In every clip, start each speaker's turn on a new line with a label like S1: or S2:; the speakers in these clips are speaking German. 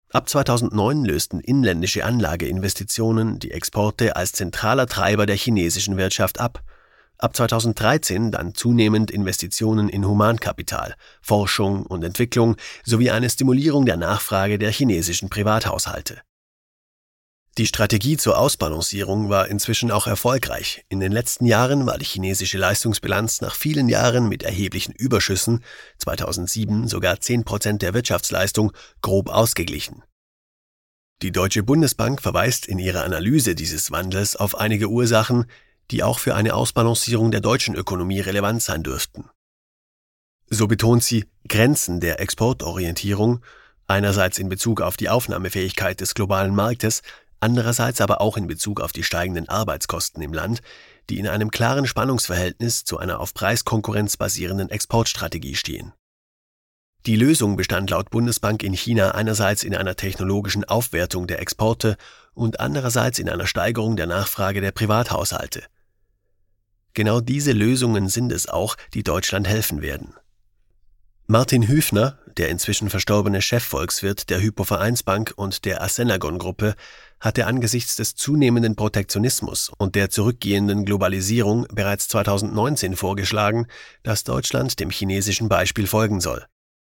S1: Ab 2009 lösten inländische Anlageinvestitionen die Exporte als zentraler Treiber der chinesischen Wirtschaft ab. Ab 2013 dann zunehmend Investitionen in Humankapital, Forschung und Entwicklung sowie eine Stimulierung der Nachfrage der chinesischen Privathaushalte. Die Strategie zur Ausbalancierung war inzwischen auch erfolgreich. In den letzten Jahren war die chinesische Leistungsbilanz nach vielen Jahren mit erheblichen Überschüssen, 2007 sogar 10% der Wirtschaftsleistung, grob ausgeglichen. Die Deutsche Bundesbank verweist in ihrer Analyse dieses Wandels auf einige Ursachen, die auch für eine Ausbalancierung der deutschen Ökonomie relevant sein dürften. So betont sie Grenzen der Exportorientierung, einerseits in Bezug auf die Aufnahmefähigkeit des globalen Marktes, andererseits aber auch in Bezug auf die steigenden Arbeitskosten im Land, die in einem klaren Spannungsverhältnis zu einer auf Preiskonkurrenz basierenden Exportstrategie stehen. Die Lösung bestand laut Bundesbank in China einerseits in einer technologischen Aufwertung der Exporte und andererseits in einer Steigerung der Nachfrage der Privathaushalte. Genau diese Lösungen sind es auch, die Deutschland helfen werden. Martin Hüfner, der inzwischen verstorbene Chefvolkswirt der Hypo-Vereinsbank und der Assenagon-Gruppe, hatte angesichts des zunehmenden Protektionismus und der zurückgehenden Globalisierung bereits 2019 vorgeschlagen, dass Deutschland dem chinesischen Beispiel folgen soll.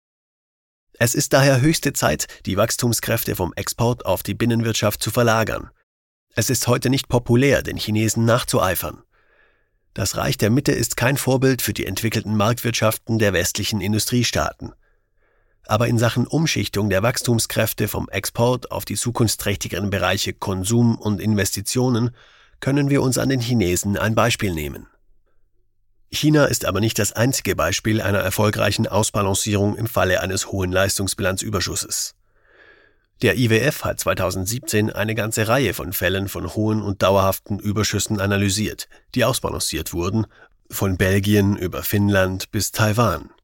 S1: Es ist daher höchste Zeit, die Wachstumskräfte vom Export auf die Binnenwirtschaft zu verlagern. Es ist heute nicht populär, den Chinesen nachzueifern. Das Reich der Mitte ist kein Vorbild für die entwickelten Marktwirtschaften der westlichen Industriestaaten. Aber in Sachen Umschichtung der Wachstumskräfte vom Export auf die zukunftsträchtigeren Bereiche Konsum und Investitionen können wir uns an den Chinesen ein Beispiel nehmen. China ist aber nicht das einzige Beispiel einer erfolgreichen Ausbalancierung im Falle eines hohen Leistungsbilanzüberschusses. Der IWF hat 2017 eine ganze Reihe von Fällen von hohen und dauerhaften Überschüssen analysiert, die ausbalanciert wurden, von Belgien über Finnland bis Taiwan.